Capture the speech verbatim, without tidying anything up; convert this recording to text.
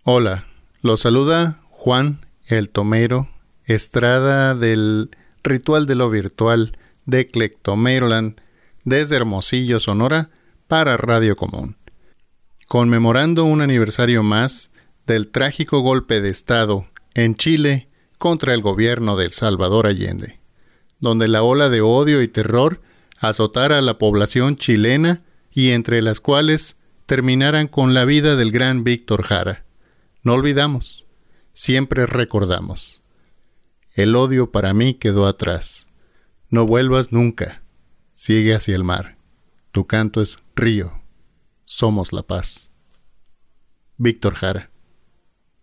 Hola, los saluda Juan el Tomero Estrada del Ritual de lo Virtual de Clectomeroland desde Hermosillo, Sonora, para Radio Común, conmemorando un aniversario más del trágico golpe de Estado en Chile contra el gobierno de El Salvador Allende, donde la ola de odio y terror azotara a la población chilena y entre las cuales terminaran con la vida del gran Víctor Jara. No olvidamos, siempre recordamos. El odio para mí quedó atrás. No vuelvas nunca. Sigue hacia el mar. Tu canto es río. Somos la paz. Víctor Jara.